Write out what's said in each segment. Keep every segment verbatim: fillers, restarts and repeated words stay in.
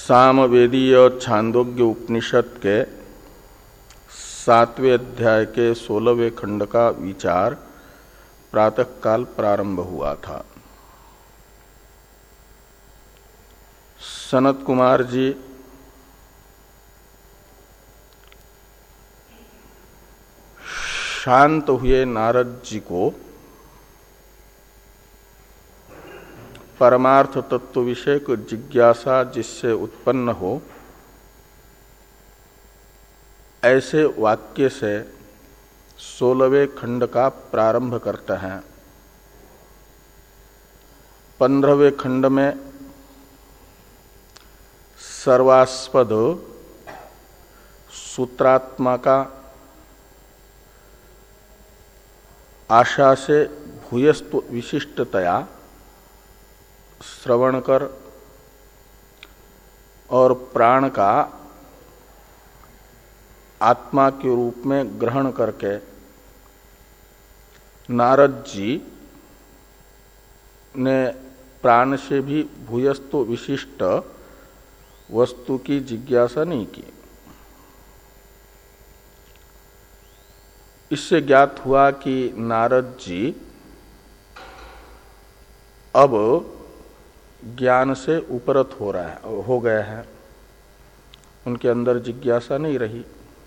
सामवेदीय छांदोग्य उपनिषद के सातवें अध्याय के सोलहवें खंड का विचार प्रातःकाल प्रारंभ हुआ था। सनत कुमार जी शांत हुए नारद जी को परमार्थ तत्व विषयक जिज्ञासा जिससे उत्पन्न हो, ऐसे वाक्य से सोलहवें खंड का प्रारंभ करते हैं। पंद्रहवें खंड में सर्वास्पद सूत्रात्मा का आशा से भूयस्व विशिष्टतया श्रवण कर और प्राण का आत्मा के रूप में ग्रहण करके नारद जी ने प्राण से भी भूयस्व विशिष्ट वस्तु की जिज्ञासा नहीं की। इससे ज्ञात हुआ कि नारद जी अब ज्ञान से उपरत हो रहा है हो गए हैं, उनके अंदर जिज्ञासा नहीं रही।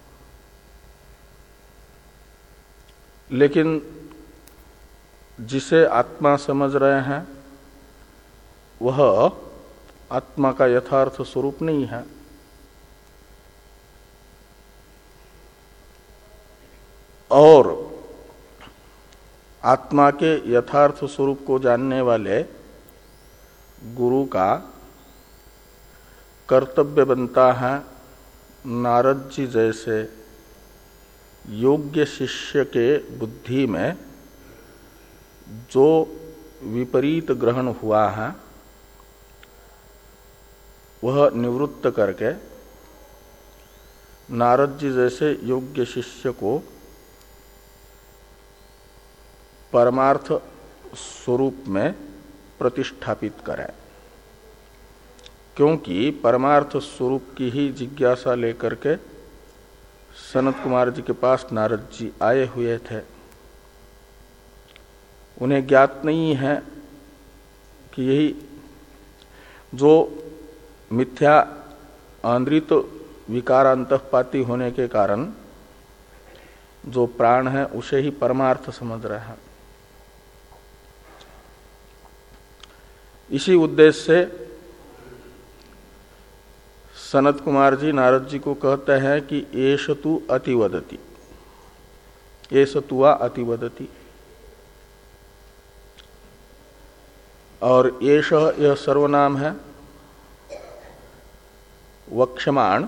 लेकिन जिसे आत्मा समझ रहे हैं वह आत्मा का यथार्थ स्वरूप नहीं है। और आत्मा के यथार्थ स्वरूप को जानने वाले गुरु का कर्तव्य बनता है नारद जी जैसे योग्य शिष्य के बुद्धि में जो विपरीत ग्रहण हुआ है वह निवृत्त करके नारद जी जैसे योग्य शिष्य को परमार्थ स्वरूप में प्रतिष्ठापित करें। क्योंकि परमार्थ स्वरूप की ही जिज्ञासा लेकर के सनत कुमार जी के पास नारद जी आए हुए थे। उन्हें ज्ञात नहीं है कि यही जो मिथ्या आंद्रित विकारांतःपाती होने के कारण जो प्राण है उसे ही परमार्थ समझ रहा है। इसी उद्देश्य से सनत कुमार जी नारद जी को कहते हैं कि एष तु अतिवदति, एष तुआ अतिवदति। और एष यह सर्वनाम है, वक्ष्यमाण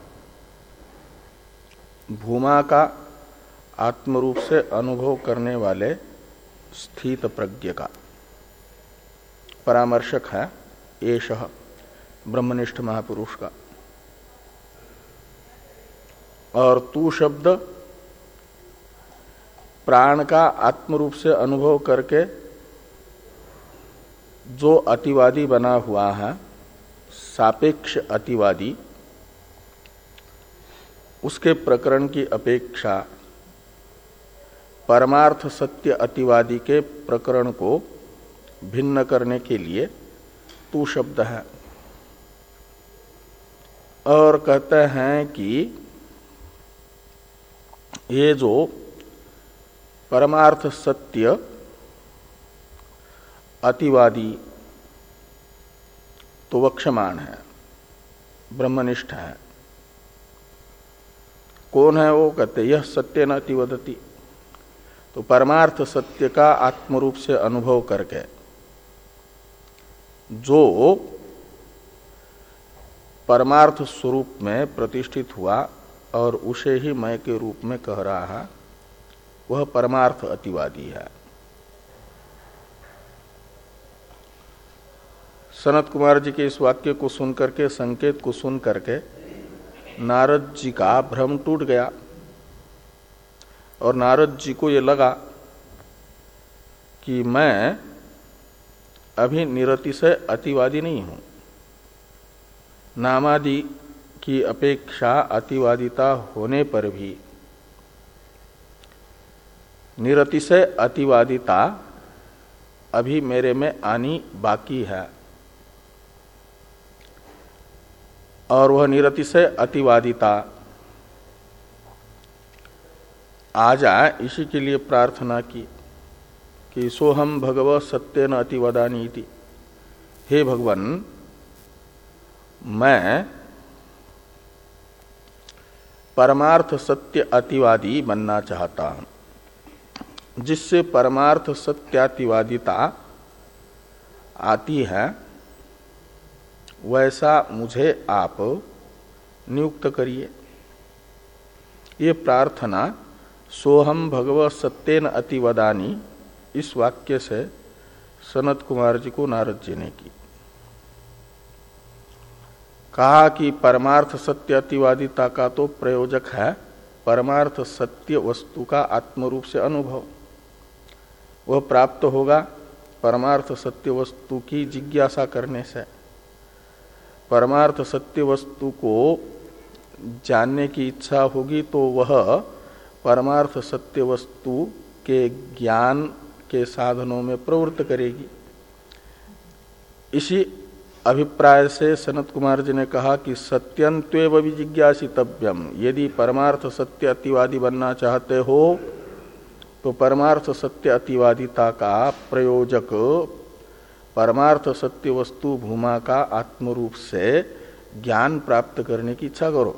भूमा का आत्मरूप से अनुभव करने वाले स्थित प्रज्ञ का परामर्शक है एषः ब्रह्मनिष्ठ महापुरुष का। और तू शब्द प्राण का आत्मरूप से अनुभव करके जो अतिवादी बना हुआ है, सापेक्ष अतिवादी, उसके प्रकरण की अपेक्षा परमार्थ सत्य अतिवादी के प्रकरण को भिन्न करने के लिए तू शब्द है। और कहते हैं कि ये जो परमार्थ सत्य अतिवादी तो वक्ष्यमाण है, ब्रह्मनिष्ठ है। कौन है वो? कहते यह सत्य न अतिवदति। तो परमार्थ सत्य का आत्मरूप से अनुभव करके जो परमार्थ स्वरूप में प्रतिष्ठित हुआ और उसे ही मैं के रूप में कह रहा है, वह परमार्थ अतिवादी है। सनत कुमार जी के इस वाक्य को सुन करके, संकेत को सुन करके नारद जी का भ्रम टूट गया और नारद जी को ये लगा कि मैं अभी निरतिशय अतिवादी नहीं हूं, नामादि की अपेक्षा अतिवादिता होने पर भी निरतिशय अतिवादिता अभी मेरे में आनी बाकी है, और वह निरतिशय अतिवादिता आ जाए इसी के लिए प्रार्थना की कि सोहम भगवत सत्येन अतिवदानी इति। हे भगवान, मैं परमार्थ सत्य अतिवादी बनना चाहता हूं, जिससे परमार्थ सत्यातिवादिता आती है वैसा मुझे आप नियुक्त करिए। ये प्रार्थना सोहम भगवत सत्येन अतिवदानी इस वाक्य से सनत कुमार जी को नारद जी ने की। कहा कि परमार्थ सत्य अतिवादिता का तो प्रयोजक है परमार्थ सत्य वस्तु का आत्मरूप से अनुभव। वह प्राप्त होगा परमार्थ सत्य वस्तु की जिज्ञासा करने से। परमार्थ सत्य वस्तु को जानने की इच्छा होगी तो वह परमार्थ सत्य वस्तु के ज्ञान के साधनों में प्रवृत्त करेगी। इसी अभिप्राय से सनत कुमार जी ने कहा कि सत्यंत्वेव विजिज्ञासितव्यम। यदि परमार्थ सत्य अतिवादी बनना चाहते हो तो परमार्थ सत्य अतिवादिता का प्रयोजक परमार्थ सत्य वस्तु भूमा का आत्मरूप से ज्ञान प्राप्त करने की इच्छा करो।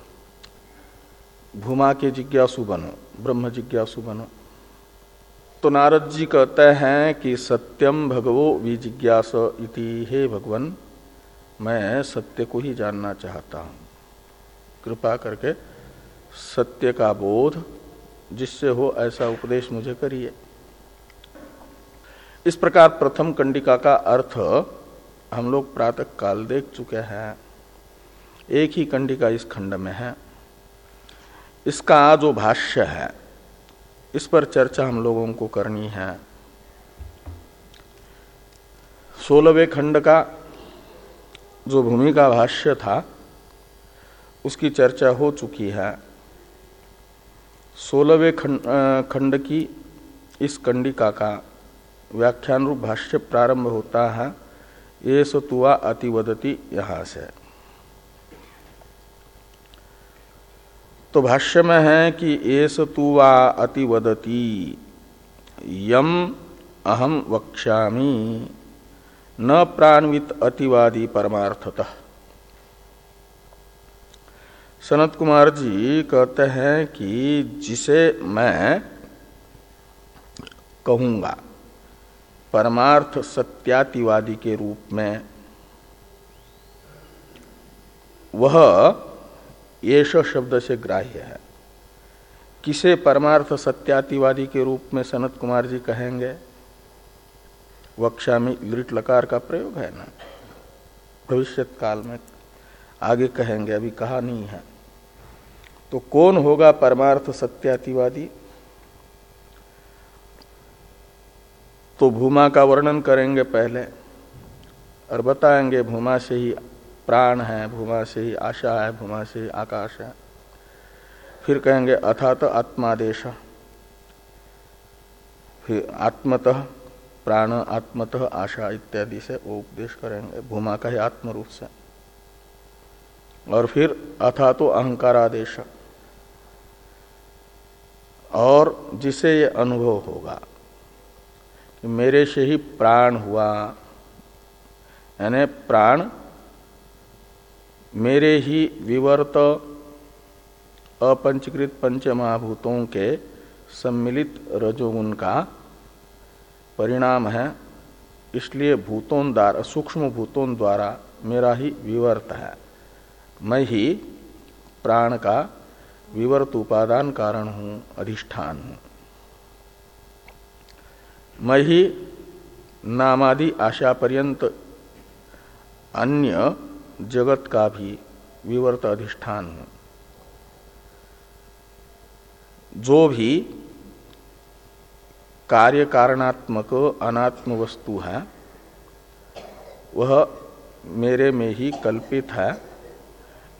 भूमा के जिज्ञासु बनो, ब्रह्म जिज्ञासु बनो। तो नारद जी कहते हैं कि सत्यम भगवो विजिज्ञास इति। हे भगवान, मैं सत्य को ही जानना चाहता हूं, कृपा करके सत्य का बोध जिससे हो ऐसा उपदेश मुझे करिए। इस प्रकार प्रथम कंडिका का अर्थ हम लोग प्रातः काल देख चुके हैं। एक ही कंडिका इस खंड में है। इसका जो भाष्य है इस पर चर्चा हम लोगों को करनी है। सोलहवें खंड का जो भूमि का भाष्य था उसकी चर्चा हो चुकी है। सोलहवें खंड की इस कंडिका का व्याख्यान रूप भाष्य प्रारंभ होता है ये सतुआ अतिवदति यहां से। तो भाष्य में है कि एस तुवा अतिवदति यम अहम वक्ष्यामि न प्रान्वित अतिवादी परमार्थतः। सनत कुमार जी कहते हैं कि जिसे मैं कहूंगा परमार्थ सत्यातिवादी के रूप में, वह येष शब्द से ग्राह्य है। किसे परमार्थ सत्यातिवादी के रूप में सनत कुमार जी कहेंगे? वक्ष्यामि लिट लकार का प्रयोग है ना, भविष्यत काल में आगे कहेंगे, अभी कहा नहीं है। तो कौन होगा परमार्थ सत्यातिवादी? तो भूमा का वर्णन करेंगे पहले और बताएंगे भूमा से ही प्राण है, भूमा से ही आशा है, भूमा से ही आकाश है। फिर कहेंगे अथात आत्मादेश, फिर आत्मतः प्राण, आत्मतः आशा इत्यादि से वो उपदेश करेंगे भूमा का ही आत्म रूप से। और फिर अथा तो अहंकारादेश, और जिसे ये अनुभव होगा कि मेरे से ही प्राण हुआ, यानी प्राण मेरे ही विवर्त अपंचकृत पंच महाभूतों के सम्मिलित रजोगुण का परिणाम है, इसलिए भूतों द्वारा, सूक्ष्म भूतों द्वारा मेरा ही विवर्त है। मैं ही प्राण का विवर्त उपादान कारण हूं, अधिष्ठान हूं। मैं ही नामादि आशा पर्यंत अन्य जगत का भी विवर्त अधिष्ठान हूं। जो भी कार्य कारणात्मक अनात्म वस्तु है वह मेरे में ही कल्पित है,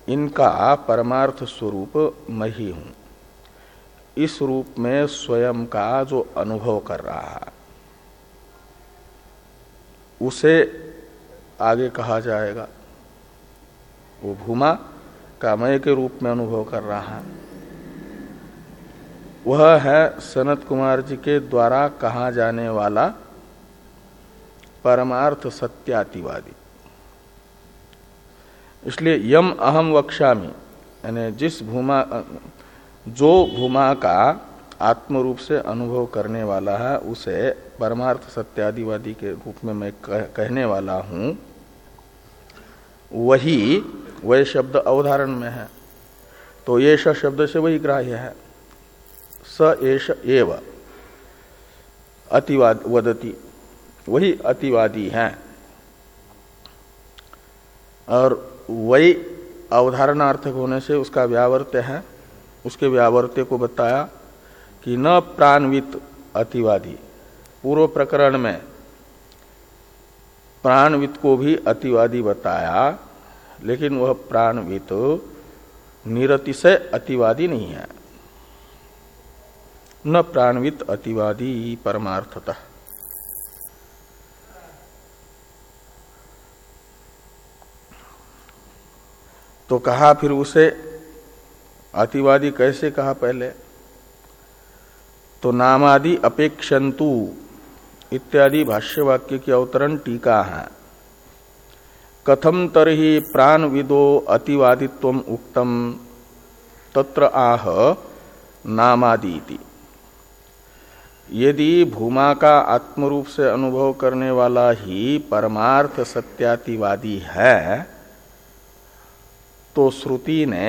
इनका परमार्थ स्वरूप मैं ही हूं, इस रूप में स्वयं का जो अनुभव कर रहा है उसे आगे कहा जाएगा। वो भूमा का मय के रूप में अनुभव कर रहा है, वह है सनत कुमार जी के द्वारा कहा जाने वाला परमार्थ सत्यातिवादी। इसलिए यम अहम वक्ष्यामि, यानी जिस भूमा जो भूमा का आत्म रूप से अनुभव करने वाला है उसे परमार्थ सत्यादिवादी के रूप में मैं कह, कहने वाला हूं, वही वह शब्द अवधारण में है। तो ये शब्द से वही ग्राह्य है। स एष एव अतिवाद वदति, वही अतिवादी है। और वही अवधारणार्थक होने से उसका व्यावर्त्य है। उसके व्यावर्त्य को बताया कि न प्राणवित अतिवादी, पूर्व प्रकरण में प्राणवित को भी अतिवादी बताया, लेकिन वह प्राणवित निरतिशय अतिवादी नहीं है। न प्राणवित अतिवादी परमार्थतः। तो कहा फिर उसे अतिवादी कैसे कहा पहले? तो नामादि अपेक्षन्तु इत्यादि भाष्यवाक्य की अवतरण टीका है। कथम तरहि प्राणविदो अतिवादित्वम उक्तम तत्र आह नामादीति। यदि भूमा का आत्मरूप से अनुभव करने वाला ही परमार्थ सत्यातिवादी है, तो श्रुति ने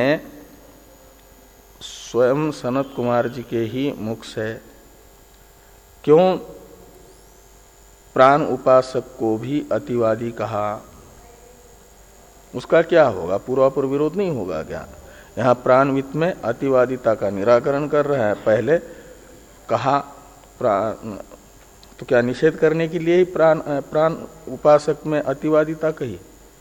स्वयं सनत कुमार जी के ही मुख से क्यों प्राण उपासक को भी अतिवादी कहा? उसका क्या होगा? पूर्वापर विरोध नहीं होगा क्या? यहाँ प्राणवित में अतिवादिता का निराकरण कर रहा है। पहले कहा प्राण, तो क्या निषेध करने के लिए ही प्राण प्राण उपासक में अतिवादिता कही?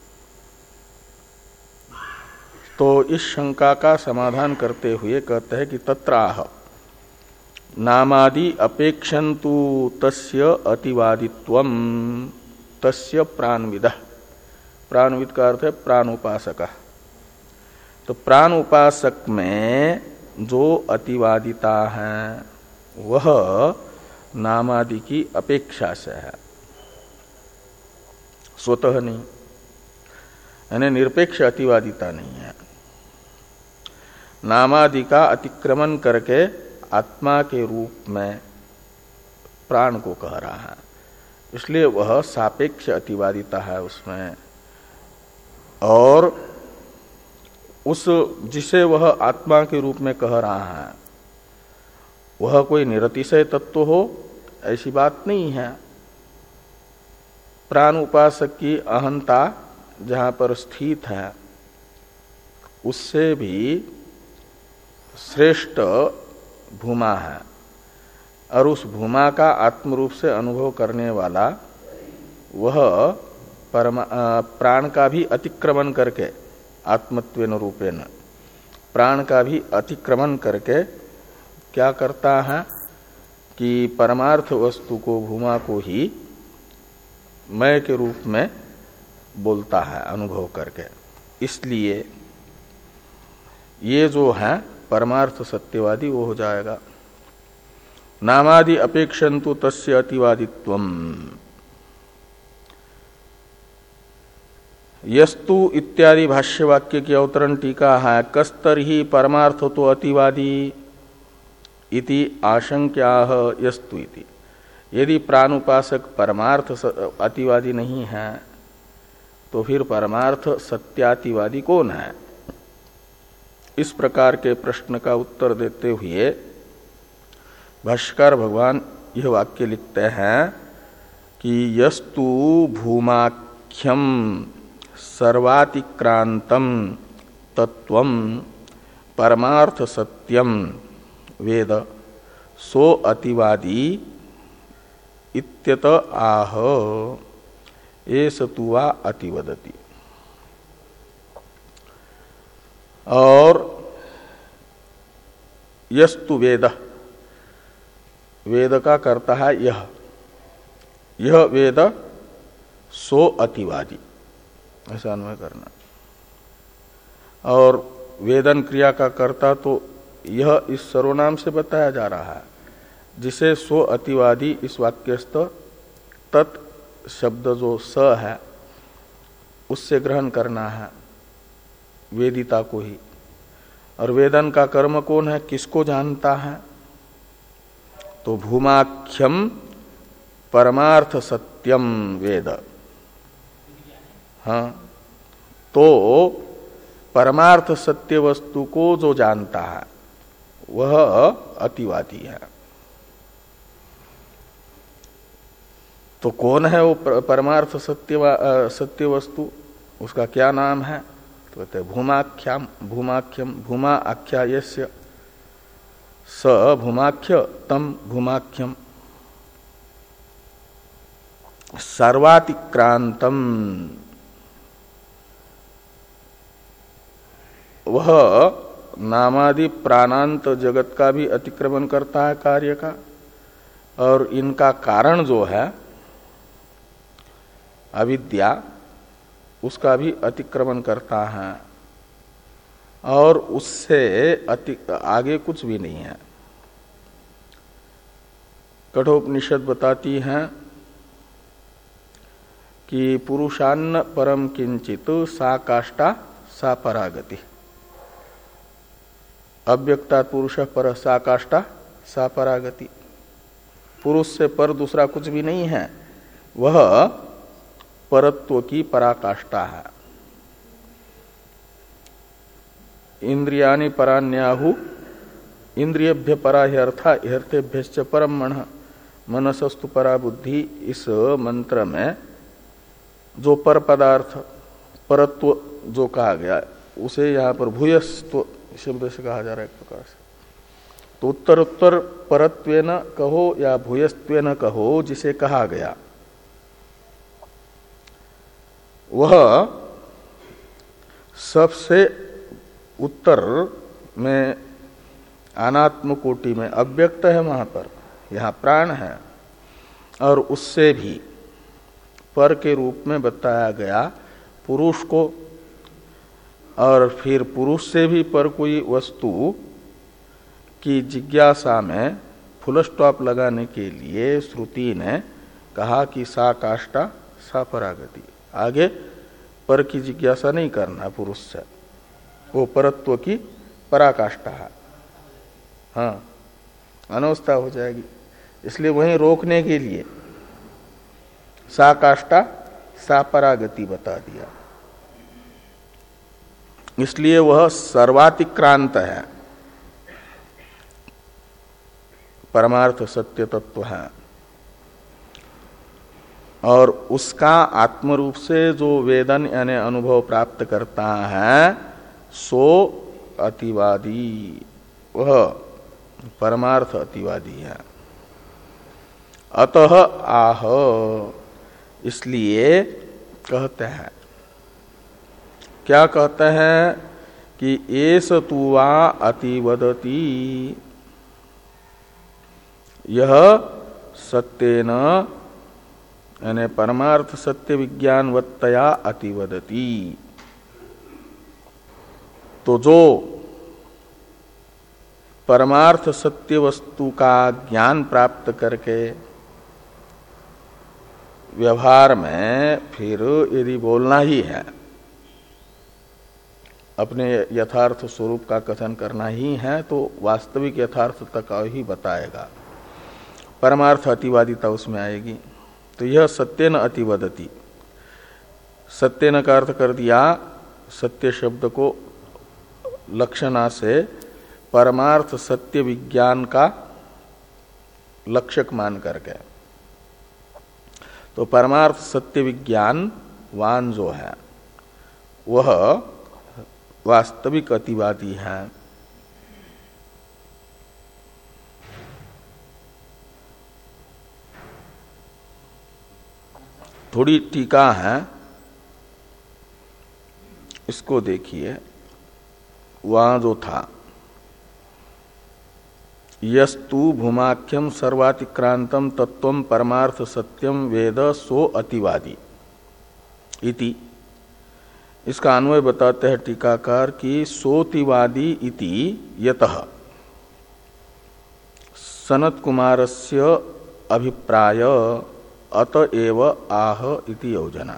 तो इस शंका का समाधान करते हुए कहते हैं कि तत्राह नामादि अपेक्षन्तु तस्य अतिवादित्वम तस्य प्राणविदः। प्राणविद का अर्थ है प्राण उपासक। तो प्राण उपासक में जो अतिवादिता है वह नामादि की अपेक्षा से है, स्वतः नहीं, यानी निरपेक्ष अतिवादिता नहीं है। नामादि का अतिक्रमण करके आत्मा के रूप में प्राण को कह रहा है, इसलिए वह सापेक्ष अतिवादिता है उसमें। और उस जिसे वह आत्मा के रूप में कह रहा है वह कोई निरतिशय तत्व हो, ऐसी बात नहीं है। प्राण उपासक की अहंता जहां पर स्थित है उससे भी श्रेष्ठ भूमा है, और उस भूमा का आत्मरूप से अनुभव करने वाला वह परमा प्राण का भी अतिक्रमण करके आत्मत्वेन रूपेण प्राण का भी अतिक्रमण करके क्या करता है कि परमार्थ वस्तु को, भूमा को ही मैं के रूप में बोलता है अनुभव करके। इसलिए ये जो है परमार्थ सत्यवादी वो हो जाएगा। नामादि अपेक्षन्तु तस्य अतिवादित्वम। यस्तु इत्यादि भाष्यवाक्य की अवतरण टीका है। कस्तर ही परमार्थ तो अतिवादी इति आशंक्याह यस्तु इति। यदि प्राणुपासक परमार्थ अतिवादी नहीं है तो फिर परमार्थ सत्यातिवादी कौन है? इस प्रकार के प्रश्न का उत्तर देते हुए भाष्यकार भगवान यह वाक्य लिखते हैं कि यस्तु भूमाख्यम सर्वातिक्रांतम तत्वम परमार्थ सत्यम वेद सो अतिवादी इत्यत आह एष तु वा अतिवदति। और यस्तु वेद, वेद का करता है यह, यह वेद सो अतिवादी, ऐसा अन्वय करना। और वेदन क्रिया का कर्ता तो यह इस सर्वनाम से बताया जा रहा है, जिसे सो अतिवादी इस वाक्यस्थ तत् शब्द जो स है उससे ग्रहण करना है, वेदिता को ही। और वेदन का कर्म कौन है, किसको जानता है? तो भूमाख्यम परमार्थ सत्यम वेद। हाँ, तो परमार्थ सत्य वस्तु को जो जानता है वह अतिवादी है। तो कौन है वो परमार्थ सत्य सत्य वस्तु, उसका क्या नाम है? तो कहते हैं भूमाख्याम, भूमाख्यम, भूमा आख्या यस्य स भूमाख्य तम भूमाख्यम सर्वातिक्रांतम, वह नामादि प्राणांत जगत का भी अतिक्रमण करता है कार्य का, और इनका कारण जो है अविद्या उसका भी अतिक्रमण करता है, और उससे अति आगे कुछ भी नहीं है। कठोपनिषद बताती हैं कि पुरुषान्न परम किंचित सा काष्ठा सा परागति, अव्यक्ता पुरुष पर सा काष्ठा सा परागति। पुरुष से पर दूसरा कुछ भी नहीं है, वह परत्व की पराकाष्ठा है। इंद्रियाणि परान्याहु इंद्रियभ्य परा ह्यर्था ह्यर्थेभ्यश्च परम मन, मनसस्तु परा बुद्धि। इस मंत्र में जो पर पदार्थ परत्व जो कहा गया उसे यहाँ पर भूयस्त्व शब्द से कहा जा रहा है एक प्रकार से। तो उत्तर उत्तर परत्वेन कहो या भूयस्त्वेन कहो, जिसे कहा गया वह सबसे उत्तर में अनात्म कोटि में अव्यक्त है, वहां पर यहाँ प्राण है, और उससे भी पर के रूप में बताया गया पुरुष को। और फिर पुरुष से भी पर कोई वस्तु की जिज्ञासा में फुल स्टॉप लगाने के लिए श्रुति ने कहा कि सा काष्ठा सा परागति। आगे पर की जिज्ञासा नहीं करना पुरुष से, वो परत्व की पराकाष्ठा है। हाँ, अनवस्था हो जाएगी, इसलिए वहीं रोकने के लिए सा काष्ठा सा परागति बता दिया। इसलिए वह सर्वातिक्रांत है, परमार्थ सत्य तत्व है, और उसका आत्म रूप से जो वेदन यानी अनुभव प्राप्त करता है सो अतिवादी, वह परमार्थ अतिवादी है। अतः आह, इसलिए कहते हैं, क्या कहते हैं कि एस तुवा अतिवदति, यह सत्येन यानी परमार्थ सत्य विज्ञानवत्तया अतिवदति। तो जो परमार्थ सत्य वस्तु का ज्ञान प्राप्त करके व्यवहार में फिर यदि बोलना ही है, अपने यथार्थ स्वरूप का कथन करना ही है, तो वास्तविक यथार्थता का ही बताएगा, परमार्थ अतिवादिता उसमें आएगी। तो यह सत्येन अतिवदति, सत्येन का अर्थ कर दिया सत्य शब्द को लक्षणा से परमार्थ सत्य विज्ञान का लक्षक मान करके। तो परमार्थ सत्य विज्ञान वान जो है वह वास्तविक अतिवादी है। थोड़ी टीका है, इसको देखिए। वहां जो था, यस्तु भूमाख्यम सर्वातिक्रांतम तत्वम परमार्थ सत्यम वेद सो अतिवादी इति, इसका अन्वय बताते हैं टीकाकार की सोतिवादी इति यतः सनत कुमारस्य अभिप्राय अतएव आह इति योजना।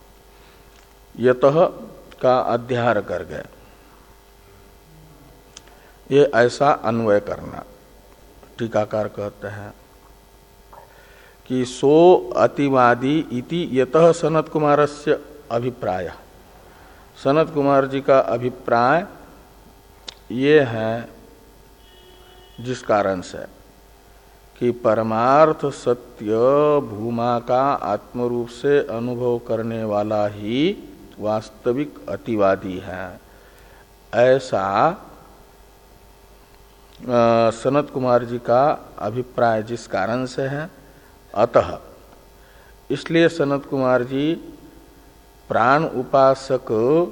यतः का अध्यार कर गए, ये ऐसा अन्वय करना। टीकाकार कहते हैं कि सो अतिवादी इति यतः सनत कुमारस्य अभिप्राय, सनत कुमार जी का अभिप्राय ये है जिस कारण से कि परमार्थ सत्य भूमा का आत्मरूप से अनुभव करने वाला ही वास्तविक अतिवादी है, ऐसा सनत कुमार जी का अभिप्राय जिस कारण से है, अतः इसलिए सनत कुमार जी प्राण उपासक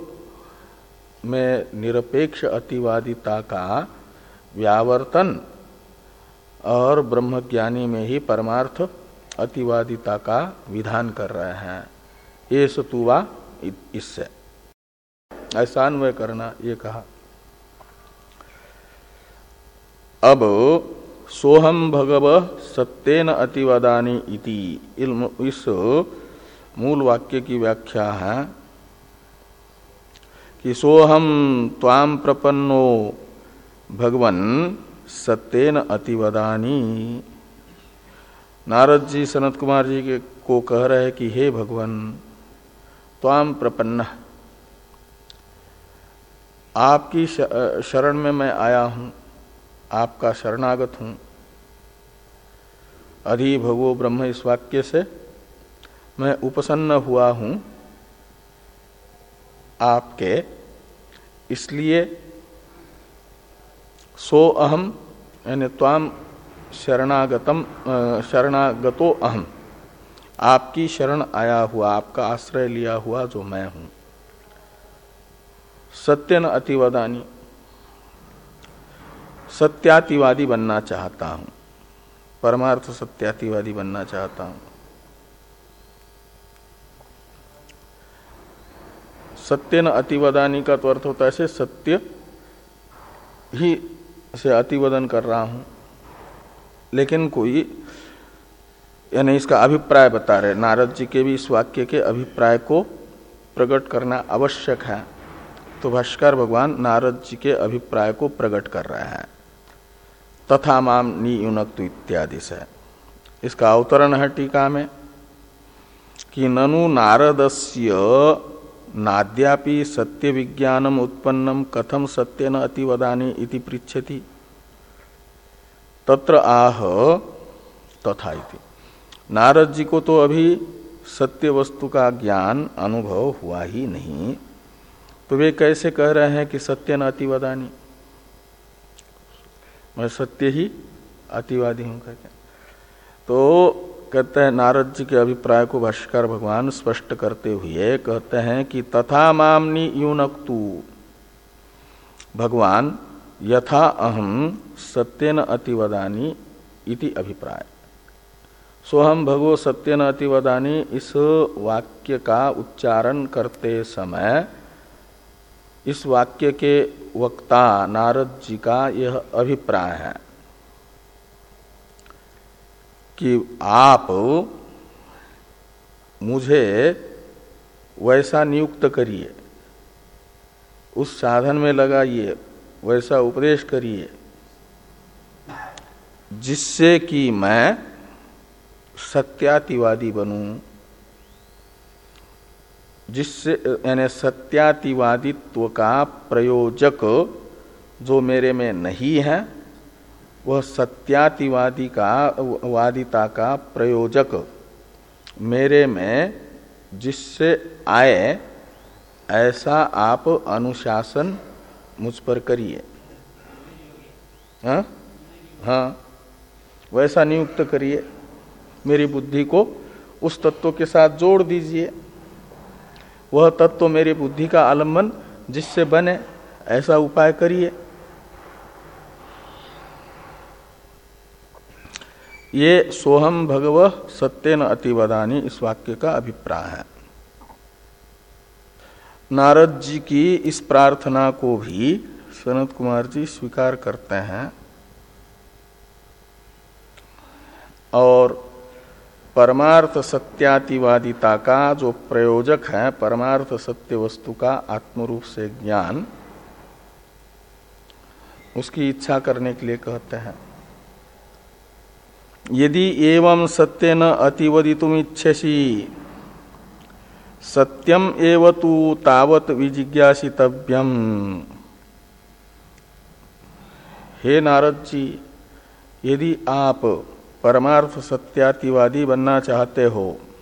में निरपेक्ष अतिवादिता का व्यावर्तन और ब्रह्मज्ञानी में ही परमार्थ अतिवादिता का विधान कर रहे हैं। ये सतुवा इससे ऐसा अन्वय करना, ये कहा। अब सोहम भगव सत्येन अतिवदानी इति, इस मूल वाक्य की व्याख्या है कि सोहम त्वाम प्रपन्नो भगवन सत्येन अतिवदानी। नारद जी सनत कुमार जी के को कह रहे हैं कि हे भगवान, त्वाम प्रपन्न, आपकी शरण में मैं आया हूं, आपका शरणागत हूं। अधि भगवो ब्रह्म, इस वाक्य से मैं उपसन्न हुआ हूं आपके, इसलिए सो अहम यानी त्वाम शरणागतम शरणागतो अहम, आपकी शरण आया हुआ, आपका आश्रय लिया हुआ जो मैं हूं। सत्यन अतिवदानी, सत्यातिवादी बनना चाहता हूं, परमार्थ सत्यातिवादी बनना चाहता हूं। सत्यन अतिवदानी का तो अर्थ होता है सत्य ही से अतिवदन कर रहा हूं, लेकिन कोई यानी इसका अभिप्राय बता रहे। नारद जी के भी इस वाक्य के अभिप्राय को प्रकट करना आवश्यक है, तो भाष्कर भगवान नारद जी के अभिप्राय को प्रकट कर रहे हैं। तथा माम नियुनक्तु इत्यादि से इसका अवतरण है टीका में कि ननु नारदस्य नाद्यापि सत्य विज्ञानम उत्पन्नम कथम सत्यन अतिवदानी इति पृच्छति तत्र आह तथा इति। नारद जी को तो अभी सत्य वस्तु का ज्ञान अनुभव हुआ ही नहीं, तो वे कैसे कह रहे हैं कि सत्यन अतिवदानी, मैं सत्य ही अतिवादी हूं कहते। तो कहते हैं नारद जी के अभिप्राय को भाष्यकार भगवान स्पष्ट करते हुए कहते हैं कि तथा मामनि यूनक्तु, भगवान यथा अहम सत्यन अतिवदानी इति अभिप्राय। सोहम भगवो सत्यन अतिवदानी, इस वाक्य का उच्चारण करते समय इस वाक्य के वक्ता नारद जी का यह अभिप्राय है कि आप मुझे वैसा नियुक्त करिए, उस साधन में लगाइए, वैसा उपदेश करिए जिससे कि मैं सत्यातिवादी बनूं, जिससे यानी सत्यातिवादित्व का प्रयोजक जो मेरे में नहीं है, वह सत्यातिवादी का वादिता का प्रयोजक मेरे में जिससे आए, ऐसा आप अनुशासन मुझ पर करिए। हाँ हाँ, वैसा नियुक्त करिए, मेरी बुद्धि को उस तत्व के साथ जोड़ दीजिए, वह तत्व मेरी बुद्धि का आलम्बन जिससे बने, ऐसा उपाय करिए। ये सोहम भगवः सत्येन अतिवदानी इस वाक्य का अभिप्राय है। नारद जी की इस प्रार्थना को भी सनत कुमार जी स्वीकार करते हैं और परमार्थ सत्यातिवादिता का जो प्रयोजक है, परमार्थ सत्य वस्तु का आत्मरूप से ज्ञान, उसकी इच्छा करने के लिए कहते हैं। यदि एवं सत्येन अतिवदितुम इच्छसि सत्यम एव तु तावत विजिज्ञासितव्यम। हे नारद जी, यदि आप परमार्थ सत्यातिवादी बनना चाहते हो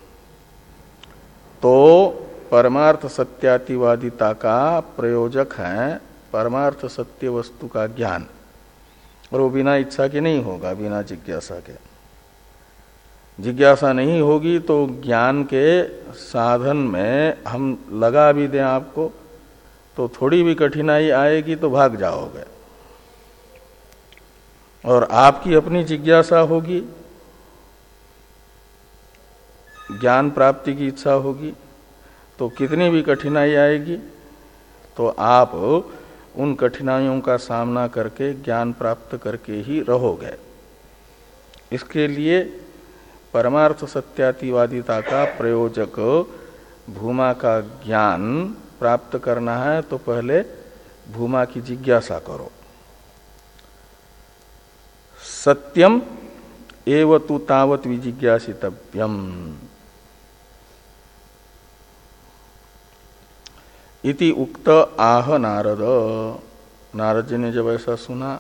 तो परमार्थ सत्यातिवादिता का प्रयोजक है परमार्थ सत्य वस्तु का ज्ञान, और वो बिना इच्छा के नहीं होगा, बिना जिज्ञासा के। जिज्ञासा नहीं होगी तो ज्ञान के साधन में हम लगा भी दें आपको तो थोड़ी भी कठिनाई आएगी तो भाग जाओगे। और आपकी अपनी जिज्ञासा होगी, ज्ञान प्राप्ति की इच्छा होगी, तो कितनी भी कठिनाई आएगी तो आप उन कठिनाइयों का सामना करके ज्ञान प्राप्त करके ही रहोगे। इसके लिए परमार्थ सत्यातिवादिता का प्रयोजक भूमा का ज्ञान प्राप्त करना है तो पहले भूमा की जिज्ञासा करो। सत्यम एव तु तावत विजिज्ञासितव्यम इति उक्त आह नारद। नारद जी ने जब ऐसा सुना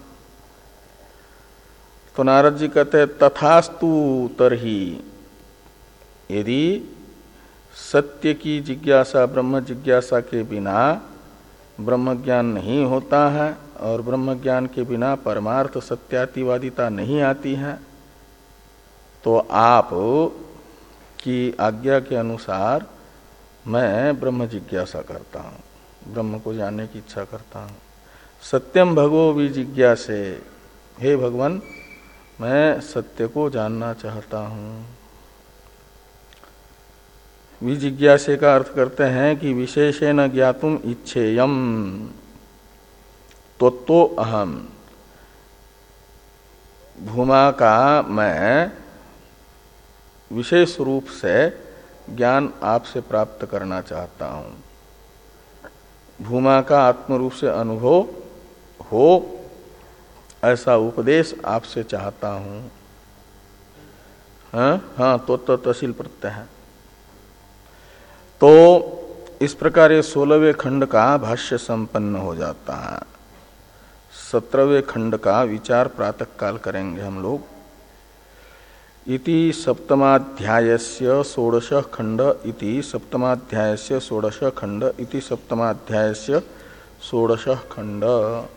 तो नारद जी कहते तथास्तु तरही, यदि सत्य की जिज्ञासा ब्रह्म जिज्ञासा के बिना ब्रह्म ज्ञान नहीं होता है और ब्रह्म ज्ञान के बिना परमार्थ सत्यातिवादिता नहीं आती है, तो आप की आज्ञा के अनुसार मैं ब्रह्म जिज्ञासा करता हूँ, ब्रह्म को जानने की इच्छा करता हूँ। सत्यम भगवो विजिज्ञासे, हे भगवान मैं सत्य को जानना चाहता हूँ। विजिज्ञासे का अर्थ करते हैं कि विशेषेण ज्ञातुम इच्छेयम तत्तो अहम। भूमा का मैं विशेष रूप से ज्ञान आपसे प्राप्त करना चाहता हूँ। भूमा का आत्मरूप से अनुभव हो ऐसा उपदेश आपसे चाहता हूँ। हाँ हाँ तो तहसील प्रत्यय है। तो इस प्रकार ये सोलहवें खंड का भाष्य संपन्न हो जाता है। सत्रहवें खंड का विचार प्रातः काल करेंगे हम लोग। इति सप्तमाध्यायस्य षोडश खंड इति सप्तमाध्यायस्य षोडश खंड इति सप्तमाध्यायस्य षोडश खंड।